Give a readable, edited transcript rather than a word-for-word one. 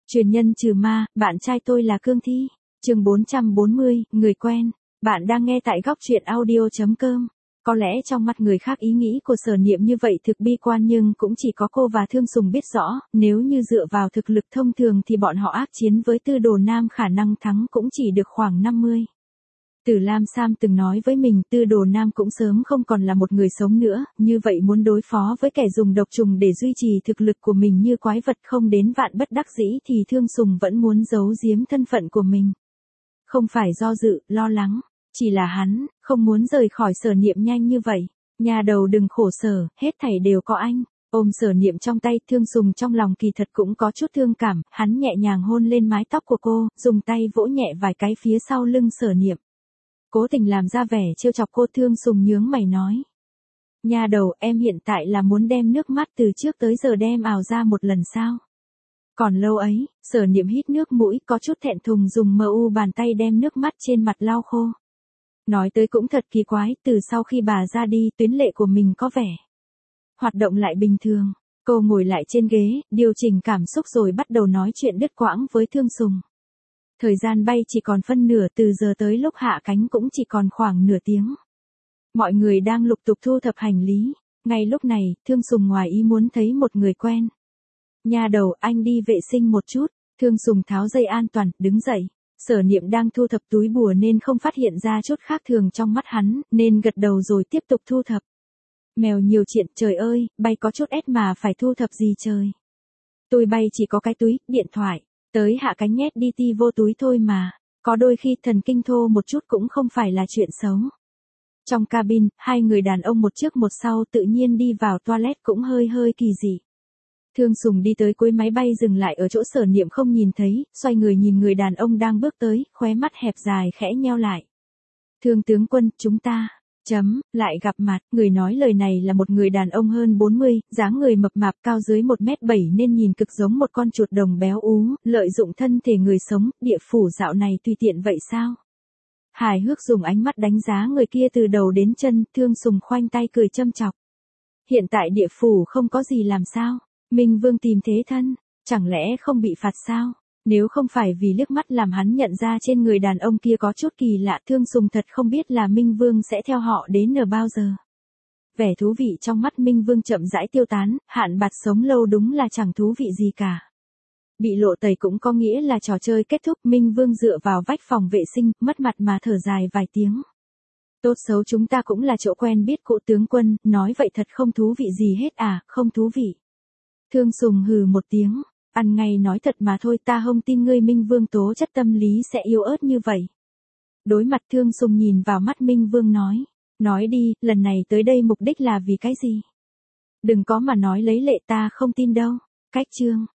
Truyền nhân trừ ma, bạn trai tôi là Cương Thi. Chương 440, người quen. Bạn đang nghe tại góc truyện audio.com. Có lẽ trong mắt người khác ý nghĩ của Sở Niệm như vậy thực bi quan, nhưng cũng chỉ có cô và Thương Sùng biết rõ, nếu như dựa vào thực lực thông thường thì bọn họ ác chiến với Tư Đồ Nam khả năng thắng cũng chỉ được khoảng 50. Tử Lam Sam từng nói với mình Tư Đồ Nam cũng sớm không còn là một người sống nữa, như vậy muốn đối phó với kẻ dùng độc trùng để duy trì thực lực của mình như quái vật không đến vạn bất đắc dĩ thì Thương Sùng vẫn muốn giấu giếm thân phận của mình. Không phải do dự, lo lắng, chỉ là hắn không muốn rời khỏi Sở Niệm nhanh như vậy. Nhà đầu đừng khổ sở, hết thảy đều có anh. Ôm Sở Niệm trong tay, Thương Sùng trong lòng kỳ thật cũng có chút thương cảm, hắn nhẹ nhàng hôn lên mái tóc của cô, dùng tay vỗ nhẹ vài cái phía sau lưng Sở Niệm. Cố tình làm ra vẻ trêu chọc cô. Thương Sùng nhướng mày nói. Nhà đầu, em hiện tại là muốn đem nước mắt từ trước tới giờ đem ào ra một lần sao? Còn lâu ấy. Sở Niệm hít nước mũi, có chút thẹn thùng dùng bàn tay đem nước mắt trên mặt lau khô. Nói tới cũng thật kỳ quái, từ sau khi bà ra đi, tuyến lệ của mình có vẻ hoạt động lại bình thường. Cô ngồi lại trên ghế, điều chỉnh cảm xúc rồi bắt đầu nói chuyện đứt quãng với Thương Sùng. Thời gian bay chỉ còn phân nửa, từ giờ tới lúc hạ cánh cũng chỉ còn khoảng nửa tiếng. Mọi người đang lục tục thu thập hành lý. Ngay lúc này, Thương Sùng ngoài ý muốn thấy một người quen. Nhà đầu, anh đi vệ sinh một chút. Thương Sùng tháo dây an toàn, đứng dậy. Sở Niệm đang thu thập túi bùa nên không phát hiện ra chút khác thường trong mắt hắn, nên gật đầu rồi tiếp tục thu thập. Mèo nhiều chuyện, trời ơi, bay có chút ép mà phải thu thập gì trời. Tôi bay chỉ có cái túi, điện thoại. Tới hạ cánh nhét đi ti vô túi thôi mà. Có đôi khi thần kinh thô một chút cũng không phải là chuyện xấu. Trong cabin, hai người đàn ông một trước một sau tự nhiên đi vào toilet cũng hơi kỳ dị. Thương Sùng đi tới cuối máy bay dừng lại ở chỗ Sở Niệm không nhìn thấy, xoay người nhìn người đàn ông đang bước tới, khóe mắt hẹp dài khẽ nheo lại. Thương tướng quân, chúng ta lại gặp mặt. Người nói lời này là một người đàn ông hơn 40, dáng người mập mạp, cao dưới 1m7 nên nhìn cực giống một con chuột đồng béo ú, lợi dụng thân thể người sống. Địa phủ dạo này tùy tiện vậy sao? Hài hước dùng ánh mắt đánh giá người kia từ đầu đến chân. Thương Sùng khoanh tay cười châm chọc. Hiện tại địa phủ không có gì làm sao? Minh Vương tìm thế thân, chẳng lẽ không bị phạt sao? Nếu không phải vì liếc mắt làm hắn nhận ra trên người đàn ông kia có chút kỳ lạ, Thương Sùng thật không biết là Minh Vương sẽ theo họ đến ở bao giờ. Vẻ thú vị trong mắt Minh Vương chậm rãi tiêu tán, hạn bạt sống lâu đúng là chẳng thú vị gì cả. Bị lộ tẩy cũng có nghĩa là trò chơi kết thúc. Minh Vương dựa vào vách phòng vệ sinh, mất mặt mà thở dài vài tiếng. Tốt xấu chúng ta cũng là chỗ quen biết cũ tướng quân, nói vậy thật không thú vị gì hết à, không thú vị. Thương Sùng hừ một tiếng, ăn ngay nói thật mà thôi, ta không tin ngươi Minh Vương tố chất tâm lý sẽ yếu ớt như vậy. Đối mặt Thương Sùng nhìn vào mắt Minh Vương nói đi, lần này tới đây mục đích là vì cái gì? Đừng có mà nói lấy lệ, ta không tin đâu. Cách chương.